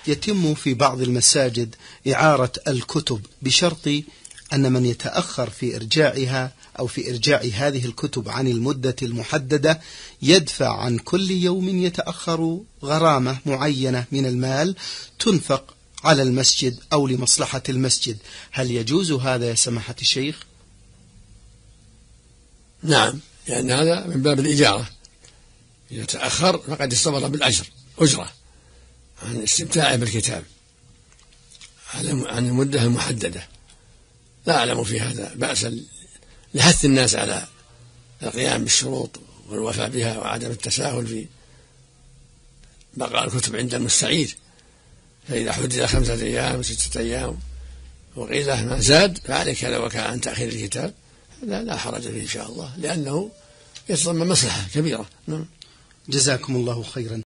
يتم في بعض المساجد إعارة الكتب بشرط أن من يتأخر في إرجاعها أو في إرجاع هذه الكتب عن المدة المحددة يدفع عن كل يوم يتأخر غرامة معينة من المال تنفق على المسجد أو لمصلحة المسجد. هل يجوز هذا يا سماحة الشيخ؟ نعم، لأن هذا من باب الإجارة، إذا تأخر فقد استمر بالأجر أجرة عن استمتاعه بالكتاب عن المدة المحددة. لا أعلم في هذا بأسا لحث الناس على القيام بالشروط والوفاء بها وعدم التساهل في بقاء الكتب عند المستعير، فإذا حدد 5 أيام 6 أيام وقيل ما زاد فعليك لو كان عن تأخير الكتاب لا حرج فيه إن شاء الله، لأنه يتضمن مصلحة كبيرة. جزاكم الله خيرا.